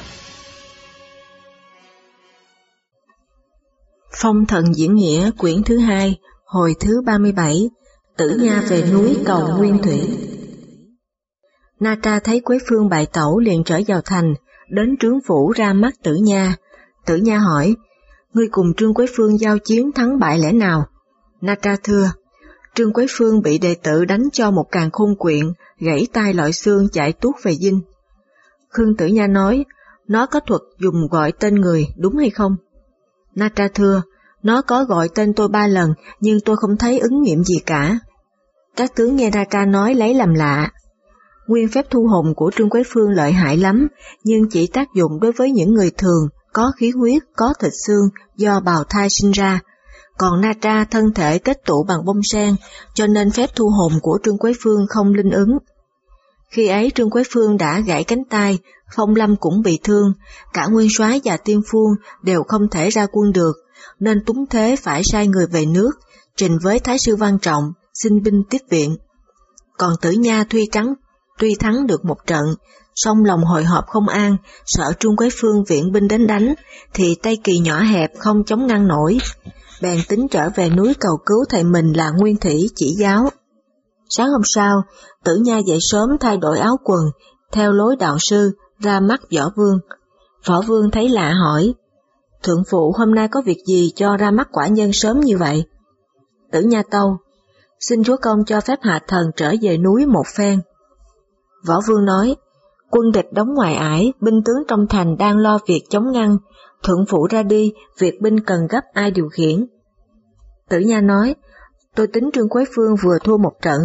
Phong thần diễn nghĩa quyển thứ 2, hồi thứ 37, Tử Nha về núi cầu Nguyên Thủy. Na Tra thấy Quế Phương bại tẩu liền trở vào thành, đến trướng phủ ra mắt Tử Nha. Tử Nha hỏi, ngươi cùng Trương Quế Phương giao chiến thắng bại lẽ nào? Na Tra thưa, Trương Quế Phương bị đệ tử đánh cho một càn khôn quyện, gãy tay lọi xương chạy tuốt về dinh. Khương Tử Nha nói, nó có thuật dùng gọi tên người đúng hay không? Na Tra thưa, nó có gọi tên tôi 3 lần nhưng tôi không thấy ứng nghiệm gì cả. Các tướng nghe Na Tra nói lấy làm lạ. Nguyên phép thu hồn của Trương Quế Phương lợi hại lắm, nhưng chỉ tác dụng đối với những người thường, có khí huyết, có thịt xương do bào thai sinh ra. Còn Na Tra thân thể kết tụ bằng bông sen, cho nên phép thu hồn của Trương Quế Phương không linh ứng. Khi ấy Trương Quế Phương đã gãy cánh tay, Phong Lâm cũng bị thương, cả Nguyên Soái và Tiên Phuông đều không thể ra quân được, nên túng thế phải sai người về nước, trình với Thái sư Văn Trọng, xin binh tiếp viện. Còn Tử Nha tuy thắng được một trận, song lòng hồi hộp không an, sợ Trương Quế Phương viện binh đến đánh, thì Tây Kỳ nhỏ hẹp không chống ngăn nổi, bèn tính trở về núi cầu cứu thầy mình là Nguyên Thủy chỉ giáo. Sáng hôm sau, Tử Nha dậy sớm thay đổi áo quần, theo lối đạo sư, ra mắt Võ Vương. Võ Vương thấy lạ hỏi, thượng phụ hôm nay có việc gì cho ra mắt quả nhân sớm như vậy? Tử Nha tâu, xin chúa công cho phép hạ thần trở về núi một phen. Võ Vương nói, quân địch đóng ngoài ải, binh tướng trong thành đang lo việc chống ngăn, thượng phụ ra đi, việc binh cần gấp ai điều khiển? Tử Nha nói, tôi tính Trương Quế Phương vừa thua một trận,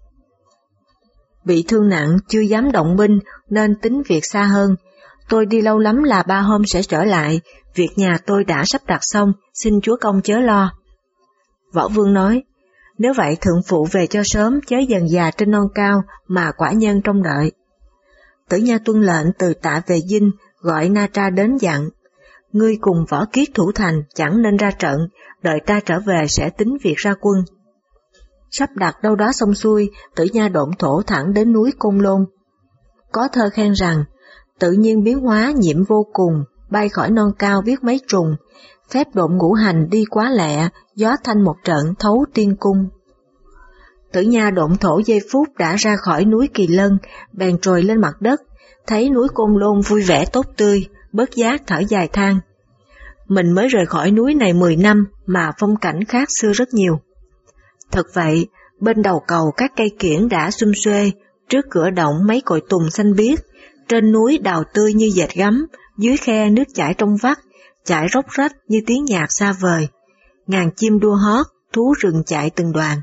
bị thương nặng chưa dám động binh nên tính việc xa hơn, tôi đi lâu lắm là 3 hôm sẽ trở lại, việc nhà tôi đã sắp đặt xong, xin chúa công chớ lo. Võ Vương nói, nếu vậy thượng phụ về cho sớm, chớ dần già trên non cao mà quả nhân trông đợi. Tử Nha tuân lệnh từ Tạ về dinh, gọi Na Tra đến dặn, ngươi cùng Võ Kiết thủ thành, chẳng nên ra trận, đợi ta trở về sẽ tính việc ra quân. Sắp đặt đâu đó xong xuôi, Tử Nha độn thổ thẳng đến núi Côn Lôn. Có thơ khen rằng, tự nhiên biến hóa nhiệm vô cùng, bay khỏi non cao biết mấy trùng, phép độn ngũ hành đi quá lẹ, gió thanh một trận thấu tiên cung. Tử Nha độn thổ giây phút đã ra khỏi núi Kỳ Lân, bèn trồi lên mặt đất, thấy núi Côn Lôn vui vẻ tốt tươi, bớt giác thở dài than. Mình mới rời khỏi núi này 10 năm mà phong cảnh khác xưa rất nhiều. Thật vậy, bên đầu cầu các cây kiểng đã sum xuê, trước cửa động mấy cội tùng xanh biếc, trên núi đào tươi như dệt gấm, dưới khe nước chảy trong vắt, chảy róc rách như tiếng nhạc xa vời. Ngàn chim đua hót, thú rừng chạy từng đoàn.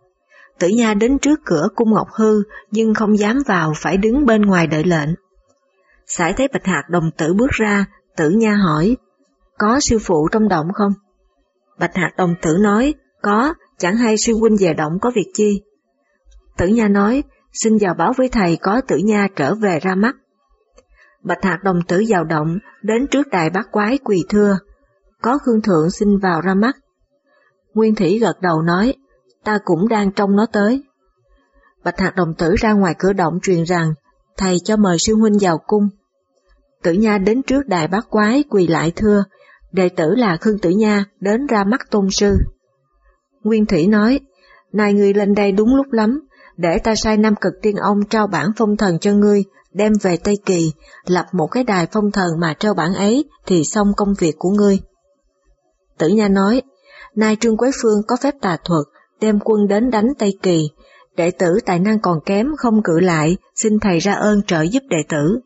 Tử Nha đến trước cửa cung Ngọc Hư, nhưng không dám vào, phải đứng bên ngoài đợi lệnh. Sải thấy Bạch Hạc đồng tử bước ra, Tử Nha hỏi, có sư phụ trong động không? Bạch Hạc đồng tử nói, có, chẳng hay sư huynh về động có việc chi? Tử Nha nói, xin vào báo với thầy có Tử Nha trở về ra mắt. Bạch Hạc đồng tử vào động, đến trước đài bát quái quỳ thưa, có Khương Thượng xin vào ra mắt. Nguyên Thủy gật đầu nói, ta cũng đang trông nó tới. Bạch Hạc đồng tử ra ngoài cửa động truyền rằng, thầy cho mời sư huynh vào cung. Tử Nha đến trước đài bát quái quỳ lại thưa, đệ tử là Khương Tử Nha đến ra mắt tôn sư. Nguyên Thủy nói, nay ngươi lên đây đúng lúc lắm, để ta sai Nam Cực Tiên Ông trao bản phong thần cho ngươi, đem về Tây Kỳ, lập một cái đài phong thần mà trao bản ấy thì xong công việc của ngươi. Tử Nha nói, nay Trương Quế Phương có phép tà thuật, đem quân đến đánh Tây Kỳ, đệ tử tài năng còn kém không cự lại, xin thầy ra ơn trợ giúp đệ tử.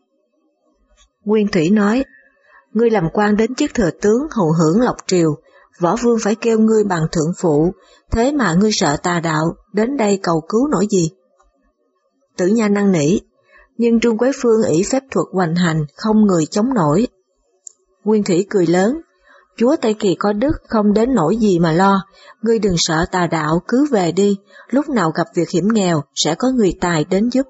Nguyên Thủy nói, ngươi làm quan đến chức thừa tướng hầu hưởng lộc triều, Võ Vương phải kêu ngươi bằng thượng phụ, thế mà ngươi sợ tà đạo, đến đây cầu cứu nổi gì? Tử Nha năn nỉ, nhưng Trương Quế Phương ỷ phép thuật hoành hành, không người chống nổi. Nguyên Thủy cười lớn, chúa Tây Kỳ có đức không đến nỗi gì mà lo, ngươi đừng sợ tà đạo cứ về đi, lúc nào gặp việc hiểm nghèo sẽ có người tài đến giúp.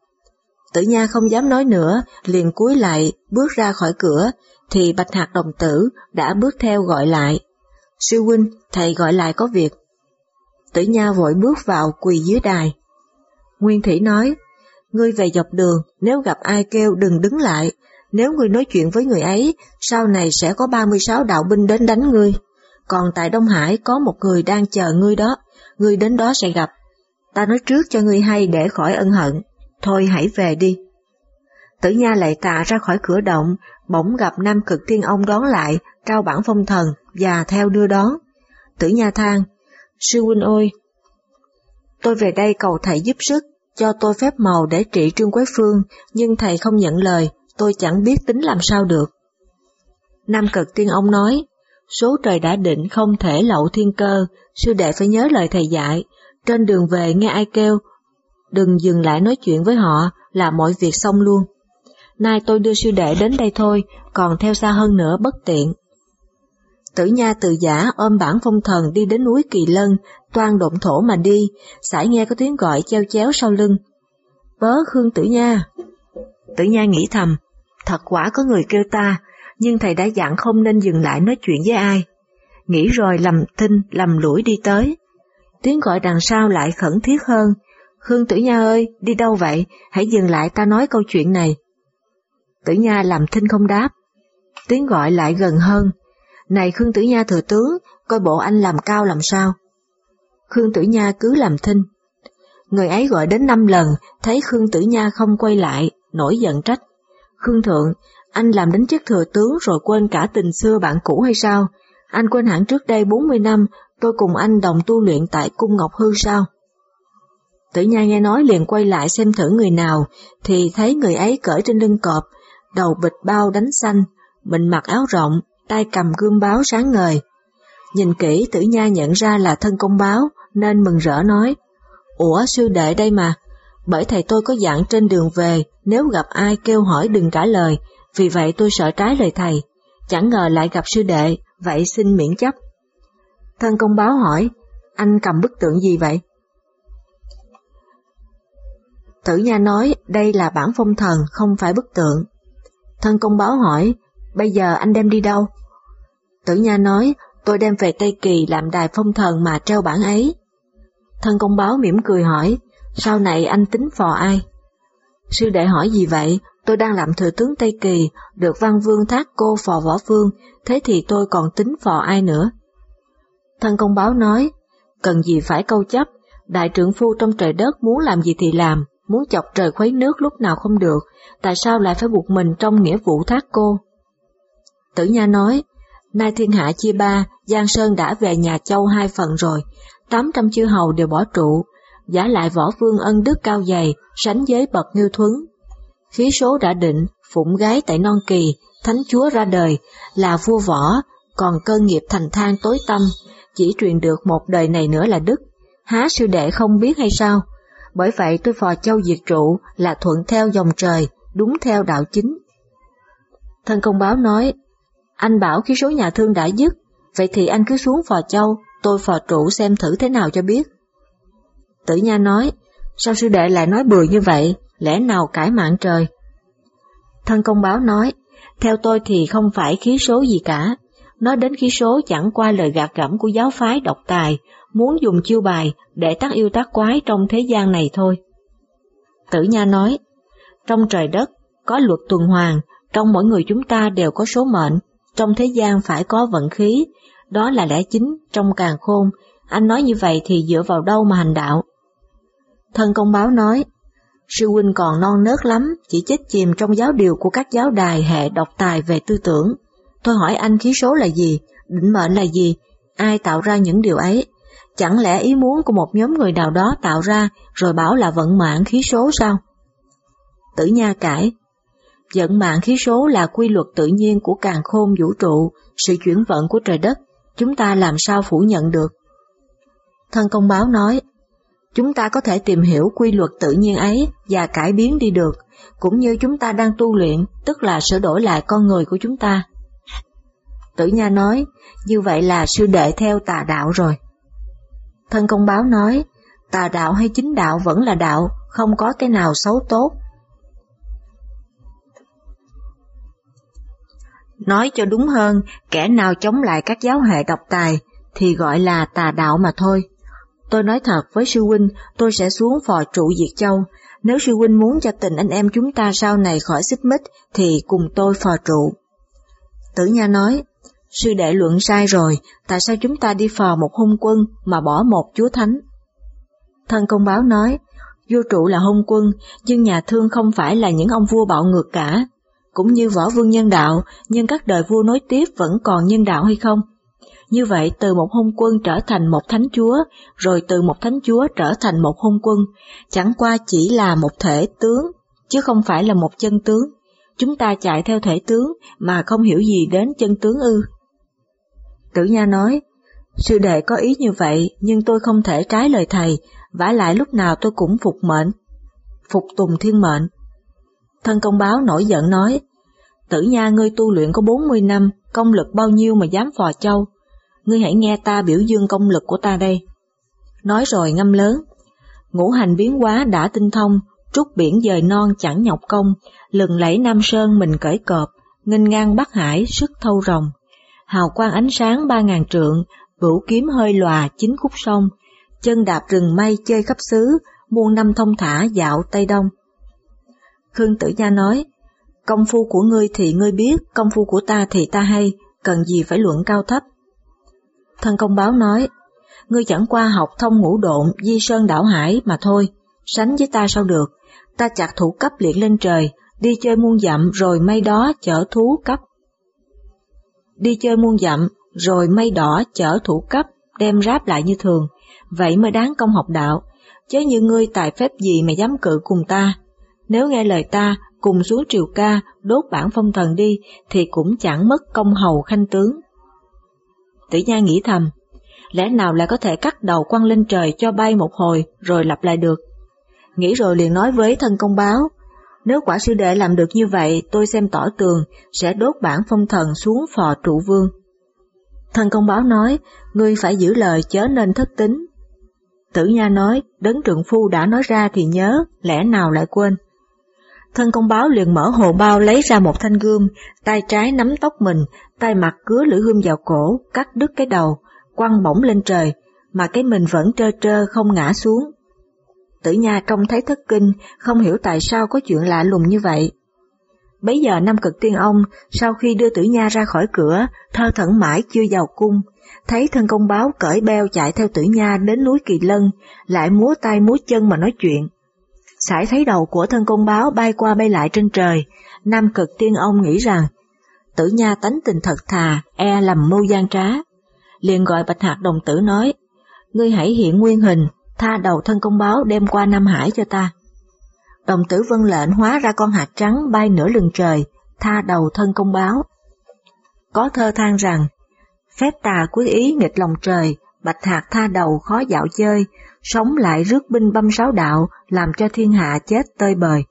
Tử Nha không dám nói nữa, liền cúi lại, bước ra khỏi cửa, thì Bạch Hạc đồng tử đã bước theo gọi lại. Sư huynh, thầy gọi lại có việc. Tử Nha vội bước vào quỳ dưới đài. Nguyên Thủy nói, ngươi về dọc đường, nếu gặp ai kêu đừng đứng lại, Nếu ngươi nói chuyện với người ấy, sau này sẽ có 36 đạo binh đến đánh ngươi. Còn tại Đông Hải có một người đang chờ ngươi đó, ngươi đến đó sẽ gặp. Ta nói trước cho ngươi hay để khỏi ân hận, thôi hãy về đi. Tử Nha lạy tạ ra khỏi cửa động, bỗng gặp Nam Cực Tiên Ông đón lại, trao bản phong thần và theo đưa đón. Tử Nha than, sư huynh ơi, tôi về đây cầu thầy giúp sức, cho tôi phép màu để trị Trương Quế Phương, nhưng thầy không nhận lời, tôi chẳng biết tính làm sao được. Nam Cực Tiên Ông nói, số trời đã định không thể lậu thiên cơ, sư đệ phải nhớ lời thầy dạy, trên đường về nghe ai kêu, đừng dừng lại nói chuyện với họ, là mọi việc xong luôn. Nay tôi đưa sư đệ đến đây thôi, còn theo xa hơn nữa bất tiện. Tử Nha từ giả ôm bản phong thần đi đến núi Kỳ Lân, toan độn thổ mà đi, sải nghe có tiếng gọi cheo chéo sau lưng. Bớ Khương Tử Nha. Tử Nha nghĩ thầm, thật quả có người kêu ta, nhưng thầy đã dặn không nên dừng lại nói chuyện với ai. Nghĩ rồi lầm thinh lầm lũi đi tới. Tiếng gọi đằng sau lại khẩn thiết hơn, Khương Tử Nha ơi, đi đâu vậy, hãy dừng lại ta nói câu chuyện này. Tử Nha làm thinh không đáp. Tiếng gọi lại gần hơn, này Khương Tử Nha thừa tướng, coi bộ anh làm cao làm sao. Khương Tử Nha cứ làm thinh. Người ấy gọi đến 5 lần, thấy Khương Tử Nha không quay lại, nổi giận trách. Khương thượng, anh làm đến chức thừa tướng rồi quên cả tình xưa bạn cũ hay sao? Anh quên hẳn trước đây 40 năm, tôi cùng anh đồng tu luyện tại Cung Ngọc Hư sao? Tử Nha nghe nói liền quay lại xem thử người nào, thì thấy người ấy cởi trên lưng cọp, đầu bịch bao đánh xanh, mình mặc áo rộng, tay cầm gươm báo sáng ngời. Nhìn kỹ Tử Nha nhận ra là thân công báo, nên mừng rỡ nói, ủa sư đệ đây mà, bởi thầy tôi có dặn trên đường về, nếu gặp ai kêu hỏi đừng trả lời, vì vậy tôi sợ trái lời thầy, chẳng ngờ lại gặp sư đệ, vậy xin miễn chấp. Thân công báo hỏi, anh cầm bức tượng gì vậy? Tử Nha nói, đây là bản phong thần, không phải bức tượng. Thân công báo hỏi, bây giờ anh đem đi đâu? Tử Nha nói, tôi đem về Tây Kỳ làm đài phong thần mà treo bản ấy. Thân công báo mỉm cười hỏi, sau này anh tính phò ai? Sư đệ hỏi gì vậy? Tôi đang làm thừa tướng Tây Kỳ, được Văn Vương thác cô phò Võ Vương, thế thì tôi còn tính phò ai nữa? Thân công báo nói, cần gì phải câu chấp, đại trượng phu trong trời đất muốn làm gì thì làm, muốn chọc trời khuấy nước lúc nào không được, tại sao lại phải buộc mình trong nghĩa vụ thác cô? Tử Nha nói, nay thiên hạ chia ba, Giang Sơn đã về nhà Châu 2 phần rồi, 800 chư hầu đều bỏ trụ, giả lại Võ Vương ân đức cao dày, sánh với bậc Ngưu Thuấn. Khí số đã định, phụng gái tại Non Kỳ, thánh chúa ra đời, là vua Võ, còn cơ nghiệp thành thang tối tăm, chỉ truyền được một đời này nữa là đức, há sư đệ không biết hay sao? Bởi vậy tôi phò Châu diệt trụ là thuận theo dòng trời, đúng theo đạo chính. Thân công báo nói, anh bảo khí số nhà Thương đã dứt, vậy thì anh cứ xuống phò Châu, tôi phò trụ xem thử thế nào cho biết. Tử Nha nói, sao sư đệ lại nói bừa như vậy, lẽ nào cãi mạng trời? Thân công báo nói, theo tôi thì không phải khí số gì cả, nói đến khí số chẳng qua lời gạt gẫm của giáo phái độc tài, muốn dùng chiêu bài để tác yêu tác quái trong thế gian này thôi. Tử Nha nói, trong trời đất có luật tuần hoàn, trong mỗi người chúng ta đều có số mệnh, trong thế gian phải có vận khí, đó là lẽ chính trong càn khôn, anh nói như vậy thì dựa vào đâu mà hành đạo? Thân công báo nói, sư huynh còn non nớt lắm, chỉ chết chìm trong giáo điều của các giáo đài hệ độc tài về tư tưởng. Tôi hỏi anh khí số là gì, định mệnh là gì, ai tạo ra những điều ấy? Chẳng lẽ ý muốn của một nhóm người nào đó tạo ra rồi bảo là vận mạng khí số sao? Tử Nha cãi, vận mạng khí số là quy luật tự nhiên của càn khôn vũ trụ, sự chuyển vận của trời đất, chúng ta làm sao phủ nhận được? Thân công báo nói, chúng ta có thể tìm hiểu quy luật tự nhiên ấy và cải biến đi được, cũng như chúng ta đang tu luyện, tức là sửa đổi lại con người của chúng ta. Tử Nha nói, như vậy là sư đệ theo tà đạo rồi. Thân công báo nói, tà đạo hay chính đạo vẫn là đạo, không có cái nào xấu tốt. Nói cho đúng hơn, kẻ nào chống lại các giáo hệ độc tài thì gọi là tà đạo mà thôi. Tôi nói thật với sư huynh, tôi sẽ xuống phò trụ Diệt Châu. Nếu sư huynh muốn cho tình anh em chúng ta sau này khỏi xích mích, thì cùng tôi phò trụ. Tử Nha nói, sư đệ luận sai rồi, tại sao chúng ta đi phò một hung quân mà bỏ một chúa thánh? Thân Công Báo nói, vua trụ là hung quân, nhưng nhà Thương không phải là những ông vua bạo ngược cả. Cũng như Võ Vương nhân đạo, nhưng các đời vua nối tiếp vẫn còn nhân đạo hay không? Như vậy từ một hung quân trở thành một thánh chúa, rồi từ một thánh chúa trở thành một hung quân, chẳng qua chỉ là một thể tướng, chứ không phải là một chân tướng. Chúng ta chạy theo thể tướng mà không hiểu gì đến chân tướng ư? Tử Nha nói, sư đệ có ý như vậy, nhưng tôi không thể trái lời thầy, vả lại lúc nào tôi cũng phục tùng thiên mệnh. Thân Công Báo nổi giận nói, Tử Nha, ngươi tu luyện có 40 năm, công lực bao nhiêu mà dám phò châu? Ngươi hãy nghe ta biểu dương công lực của ta đây. Nói rồi ngâm lớn, ngũ hành biến hóa đã tinh thông, trút biển dời non chẳng nhọc công, lừng lẫy Nam Sơn mình cởi cọp, nghênh ngang Bắc Hải sức thâu rồng. Hào quang ánh sáng 3000 trượng, bửu kiếm hơi lòa 9 khúc sông, chân đạp rừng mây chơi khắp xứ, muôn năm thông thả dạo Tây Đông. Khương Tử Nha nói, công phu của ngươi thì ngươi biết, công phu của ta thì ta hay, cần gì phải luận cao thấp. Thân Công Báo nói, ngươi chẳng qua học thông ngũ độn, di sơn đảo hải mà thôi, sánh với ta sao được, ta chặt thủ cấp liệng lên trời, đi chơi muôn dặm rồi mây đó chở thú cấp. Đi chơi muôn dặm rồi mây đỏ chở thủ cấp, đem ráp lại như thường, vậy mới đáng công học đạo, chứ như ngươi tài phép gì mà dám cự cùng ta. Nếu nghe lời ta, cùng xuống Triều Ca, đốt bản phong thần đi, thì cũng chẳng mất công hầu khanh tướng. Tử Nha nghĩ thầm, lẽ nào lại có thể cắt đầu quăng lên trời cho bay một hồi rồi lặp lại được. Nghĩ rồi liền nói với Thân Công Báo, nếu quả sư đệ làm được như vậy, tôi xem tỏ tường, sẽ đốt bản phong thần xuống phò trụ vương. Thân Công Báo nói, ngươi phải giữ lời chớ nên thất tín. Tử Nha nói, đấng trượng phu đã nói ra thì nhớ, lẽ nào lại quên. Thân Công Báo liền mở hồ bao lấy ra một thanh gươm, tay trái nắm tóc mình, tay mặt cứa lưỡi gươm vào cổ, cắt đứt cái đầu, quăng bổng lên trời, mà cái mình vẫn trơ trơ không ngã xuống. Tử Nha trông thấy thất kinh, không hiểu tại sao có chuyện lạ lùng như vậy. Bấy giờ Nam Cực Tiên Ông, sau khi đưa Tử Nha ra khỏi cửa, thơ thẩn mãi chưa vào cung, thấy Thân Công Báo cởi beo chạy theo Tử Nha đến núi Kỳ Lân, lại múa tay múa chân mà nói chuyện. Sải thấy đầu của Thân Công Báo bay qua bay lại trên trời, Nam Cực Tiên Ông nghĩ rằng, Tử Nha tánh tình thật thà, lầm mưu gian trá. Liền gọi Bạch Hạc đồng tử nói, ngươi hãy hiện nguyên hình, tha đầu Thân Công Báo đem qua Nam Hải cho ta. Đồng tử vâng lệnh hóa ra con hạt trắng bay nửa lưng trời, tha đầu Thân Công Báo. Có thơ than rằng, phép tà quý ý nghịch lòng trời, Bạch Hạc tha đầu khó dạo chơi, sống lại rước binh băm sáu đạo, làm cho thiên hạ chết tơi bời.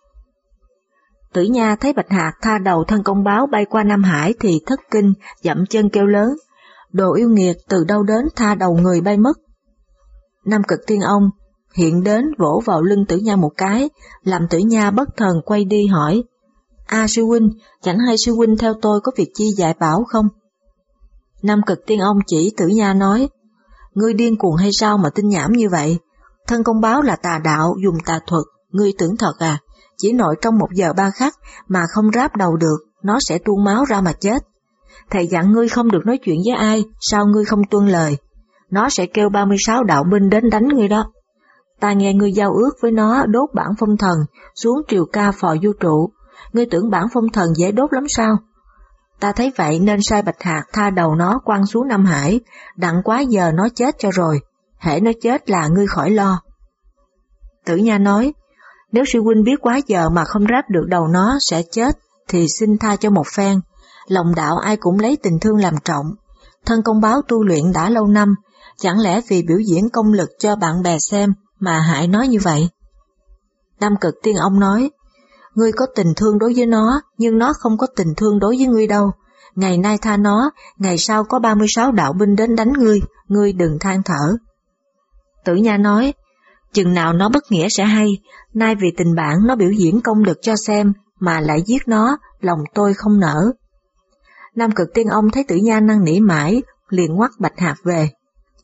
Tử Nha thấy Bạch Hạc tha đầu Thân Công Báo bay qua Nam Hải thì thất kinh, dậm chân kêu lớn, đồ yêu nghiệt từ đâu đến tha đầu người bay mất. Nam Cực Tiên Ông hiện đến vỗ vào lưng Tử Nha một cái, làm Tử Nha bất thần quay đi hỏi, sư huynh, chẳng hay sư huynh theo tôi có việc chi dạy bảo không? Nam Cực Tiên Ông chỉ Tử Nha nói, ngươi điên cuồng hay sao mà tin nhảm như vậy? Thân Công Báo là tà đạo dùng tà thuật, ngươi tưởng thật à? Chỉ nội trong 1 giờ 3 khắc mà không ráp đầu được, nó sẽ tuôn máu ra mà chết. Thầy dặn ngươi không được nói chuyện với ai, sao ngươi không tuân lời? Nó sẽ kêu 36 đạo binh đến đánh ngươi đó. Ta nghe ngươi giao ước với nó đốt bản phong thần, xuống Triều Ca phò du trụ. Ngươi tưởng bản phong thần dễ đốt lắm sao? Ta thấy vậy nên sai Bạch Hạc tha đầu nó quăng xuống Nam Hải, đặng quá giờ nó chết cho rồi, hễ nó chết là ngươi khỏi lo. Tử Nha nói, nếu sư huynh biết quá giờ mà không ráp được đầu nó sẽ chết, thì xin tha cho một phen. Lòng đạo ai cũng lấy tình thương làm trọng. Thân Công Báo tu luyện đã lâu năm, chẳng lẽ vì biểu diễn công lực cho bạn bè xem mà hại nó như vậy? Nam Cực Tiên Ông nói, ngươi có tình thương đối với nó, nhưng nó không có tình thương đối với ngươi đâu. Ngày nay tha nó, ngày sau có 36 đạo binh đến đánh ngươi đừng than thở. Tử Nha nói, chừng nào nó bất nghĩa sẽ hay, nay vì tình bạn nó biểu diễn công lực cho xem, mà lại giết nó, lòng tôi không nỡ. Nam Cực Tiên Ông thấy Tử Nha năn nỉ mãi, liền ngoắt Bạch Hạc về.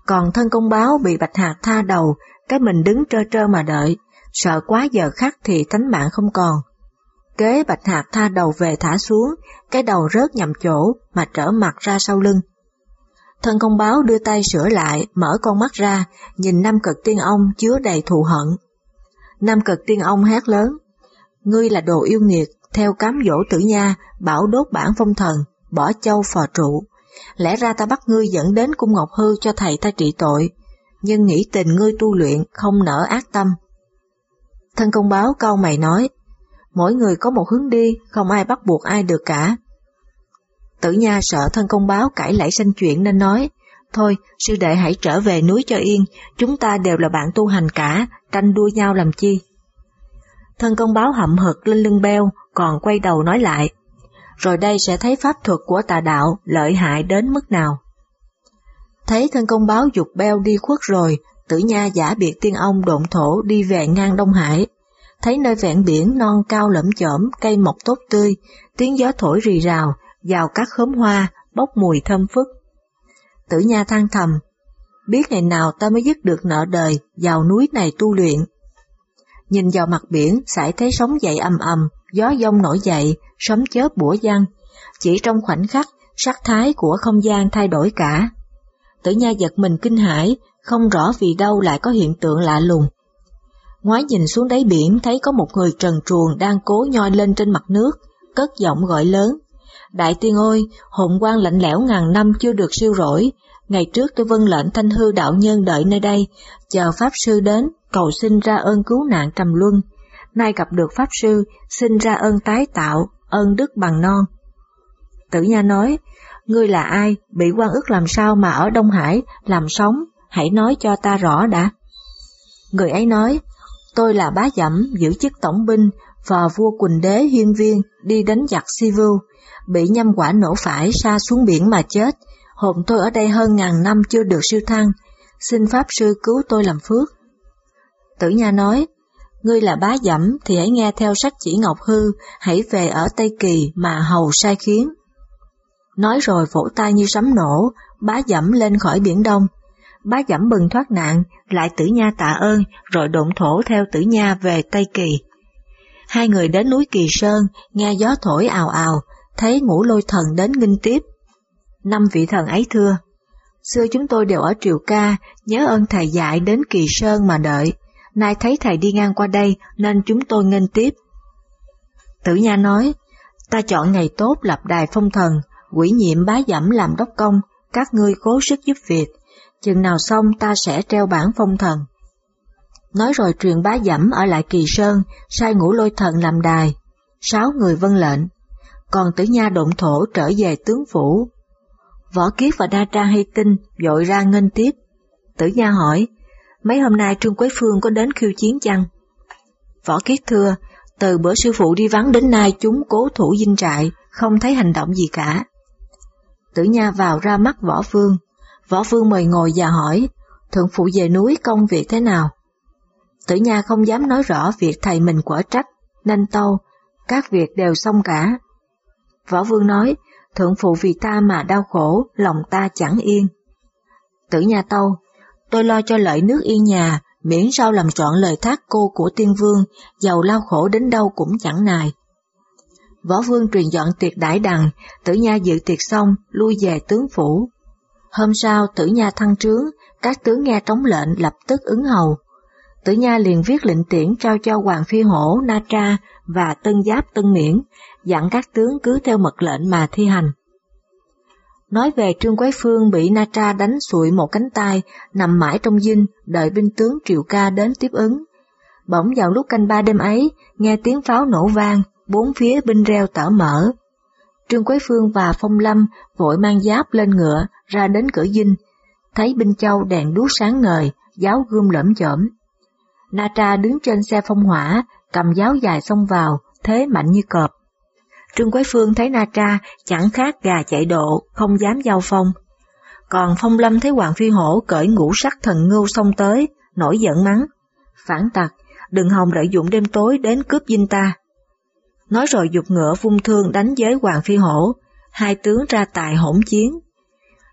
Còn thân công báo bị Bạch Hạc tha đầu, cái mình đứng trơ trơ mà đợi, sợ quá giờ khắc thì tánh mạng không còn. Kế Bạch Hạc tha đầu về thả xuống, cái đầu rớt nhầm chỗ mà trở mặt ra sau lưng. Thân công báo đưa tay sửa lại, mở con mắt ra, nhìn Nam Cực Tiên Ông chứa đầy thù hận. Nam Cực Tiên Ông hét lớn, ngươi là đồ yêu nghiệt, theo cám dỗ Tử Nha, bảo đốt bản phong thần, bỏ châu phò trụ. Lẽ ra ta bắt ngươi dẫn đến cung Ngọc Hư cho thầy ta trị tội, nhưng nghĩ tình ngươi tu luyện không nỡ ác tâm. Thân công báo cau mày nói, mỗi người có một hướng đi, không ai bắt buộc ai được cả. Tử Nha sợ thân công báo cãi lại sanh chuyện nên nói, thôi sư đệ hãy trở về núi cho yên, chúng ta đều là bạn tu hành cả, tranh đua nhau làm chi. Thân công báo hậm hực lên lưng beo, còn quay đầu nói lại, rồi đây sẽ thấy pháp thuật của tà đạo lợi hại đến mức nào. Thấy thân công báo dục beo đi khuất rồi, Tử Nha giả biệt tiên ông độn thổ đi về ngang Đông Hải. Thấy nơi vẹn biển non cao lẫm chởm, cây mọc tốt tươi, tiếng gió thổi rì rào, vào các khóm hoa, bốc mùi thơm phức. Tử Nha than thầm, biết ngày nào ta mới dứt được nợ đời, vào núi này tu luyện. Nhìn vào mặt biển, sải thấy sóng dậy ầm ầm, gió giông nổi dậy, sấm chớp bủa văng. Chỉ trong khoảnh khắc, sắc thái của không gian thay đổi cả. Tử Nha giật mình kinh hãi, không rõ vì đâu lại có hiện tượng lạ lùng. Ngoái nhìn xuống đáy biển thấy có một người trần truồng đang cố nhoi lên trên mặt nước, cất giọng gọi lớn. Đại tiên ơi, hồn quan lạnh lẽo ngàn năm chưa được siêu rỗi. Ngày trước tôi vâng lệnh Thanh Hư đạo nhân đợi nơi đây, chờ Pháp Sư đến, cầu xin ra ơn cứu nạn trầm luân. Nay gặp được Pháp Sư, xin ra ơn tái tạo, ơn đức bằng non. Tử Nha nói, ngươi là ai, bị oan ức làm sao mà ở Đông Hải, làm sống, hãy nói cho ta rõ đã. Người ấy nói, tôi là Bá Dẫm, giữ chức tổng binh, phò vua Quỳnh Đế Hiên Viên, đi đánh giặc Si Vưu, bị nhâm quả nổ phải sa xuống biển mà chết. Hồn tôi ở đây hơn ngàn năm chưa được siêu thăng, xin Pháp Sư cứu tôi làm phước. Tử Nha nói, ngươi là Bá Dẫm thì hãy nghe theo sách chỉ Ngọc Hư, hãy về ở Tây Kỳ mà hầu sai khiến. Nói rồi vỗ tay như sấm nổ, Bá Dẫm lên khỏi biển Đông. Bá Dẫm bừng thoát nạn, lại Tử Nha tạ ơn, rồi độn thổ theo Tử Nha về Tây Kỳ. Hai người đến núi Kỳ Sơn, nghe gió thổi ào ào, thấy Ngũ Lôi Thần đến nghinh tiếp. Năm vị thần ấy thưa, xưa chúng tôi đều ở Triều Ca, nhớ ơn thầy dạy đến Kỳ Sơn mà đợi, nay thấy thầy đi ngang qua đây nên chúng tôi nghênh tiếp. Tử Nha nói, ta chọn ngày tốt lập đài phong thần, ủy nhiệm Bá Dẫm làm đốc công, các ngươi cố sức giúp việc, chừng nào xong ta sẽ treo bảng phong thần. Nói rồi truyền Bá Dẫm ở lại Kỳ Sơn, sai Ngũ Lôi Thần làm đài, 6 người vâng lệnh, còn Tử Nha độn thổ trở về tướng phủ. Võ Kiết và Đa Tra hay tin, vội ra nghênh tiếp. Tử Nha hỏi, mấy hôm nay Trương Quế Phương có đến khiêu chiến chăng? Võ Kiết thưa, từ bữa sư phụ đi vắng đến nay chúng cố thủ dinh trại, không thấy hành động gì cả. Tử Nha vào ra mắt Võ Vương. Võ Vương mời ngồi và hỏi, thượng phụ về núi công việc thế nào? Tử Nha không dám nói rõ việc thầy mình quở trách, nên tâu, các việc đều xong cả. Võ Vương nói, thượng phụ vì ta mà đau khổ, lòng ta chẳng yên. Tử Nha tâu, tôi lo cho lợi nước yên nhà, miễn sao làm trọn lời thác cô của tiên vương, giàu lao khổ đến đâu cũng chẳng nài. Võ Vương truyền dọn tiệc đãi đằng, Tử Nha dự tiệc xong, lui về tướng phủ. Hôm sau Tử Nha thăng trướng, các tướng nghe trống lệnh lập tức ứng hầu. Tử Nha liền viết lệnh tiễn trao cho Hoàng Phi Hổ, Na Tra và Tân Giáp Tân Miễn, dặn các tướng cứ theo mật lệnh mà thi hành. Nói về Trương Quế Phương bị Na Tra đánh sụi một cánh tay, nằm mãi trong dinh, đợi binh tướng Triệu Ca đến tiếp ứng. Bỗng vào lúc canh 3 đêm ấy, nghe tiếng pháo nổ vang, bốn phía binh reo tở mở. Trương Quế Phương và Phong Lâm vội mang giáp lên ngựa ra đến cửa dinh, thấy binh châu đèn đuốc sáng ngời, giáo gươm lởm chởm. Na Tra đứng trên xe phong hỏa, cầm giáo dài xông vào, thế mạnh như cọp. Trương Quế Phương thấy Na Tra chẳng khác gà chạy độ, không dám giao phong. Còn Phong Lâm thấy Hoàng Phi Hổ cởi ngũ sắc thần ngưu xông tới, nổi giận mắng, phản tặc, đừng hòng lợi dụng đêm tối đến cướp dinh ta. Nói rồi giục ngựa vung thương đánh với Hoàng Phi Hổ, hai tướng ra tài hỗn chiến.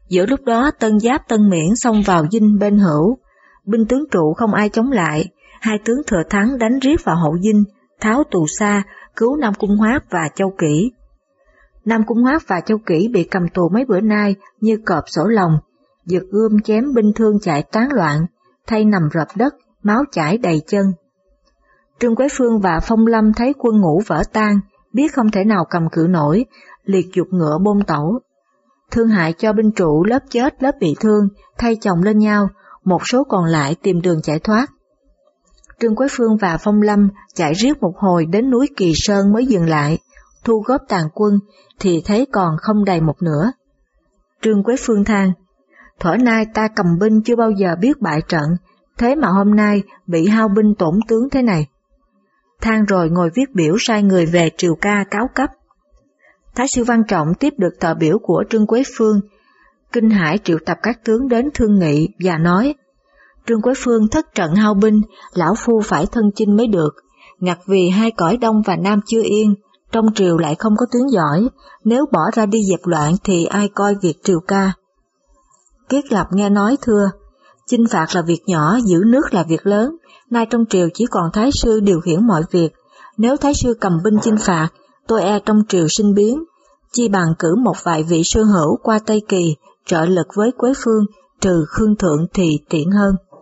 Giữa lúc đó Tân Giáp Tân Miễn xông vào dinh bên Hữu, binh tướng Trụ không ai chống lại, hai tướng Thừa Thắng đánh riết vào hậu dinh, tháo tù xa, cứu Nam Cung Hoát và Châu Kỷ. Nam Cung Hoát và Châu Kỷ bị cầm tù mấy bữa nay như cọp sổ lòng, giật gươm chém binh thương chạy tán loạn, thay nằm rập đất, máu chảy đầy chân. Trương Quế Phương và Phong Lâm thấy quân ngũ vỡ tan, biết không thể nào cầm cự nổi, liệt giục ngựa bôn tẩu. Thương hại cho binh Trụ lớp chết lớp bị thương, thay chồng lên nhau, một số còn lại tìm đường chạy thoát. Trương Quế Phương và Phong Lâm chạy riết một hồi đến núi Kỳ Sơn mới dừng lại, thu góp tàn quân thì thấy còn không đầy một nửa. Trương Quế Phương than, thuở nay ta cầm binh chưa bao giờ biết bại trận, thế mà hôm nay bị hao binh tổn tướng thế này. Than rồi ngồi viết biểu sai người về triều ca cáo cấp. Thái sư Văn Trọng tiếp được tờ biểu của Trương Quế Phương, kinh hãi triệu tập các tướng đến thương nghị và nói, Trương Quế Phương thất trận hao binh, lão phu phải thân chinh mới được, ngặt vì hai cõi Đông và Nam chưa yên, trong triều lại không có tướng giỏi, nếu bỏ ra đi dẹp loạn thì ai coi việc triều ca. Kiết Lập nghe nói thưa, chinh phạt là việc nhỏ, giữ nước là việc lớn, nay trong triều chỉ còn Thái sư điều khiển mọi việc, nếu Thái sư cầm binh chinh phạt, tôi e trong triều sinh biến, chi bằng cử một vài vị sư hữu qua Tây Kỳ, trợ lực với Quế Phương, trừ Khương Thượng thì tiện hơn.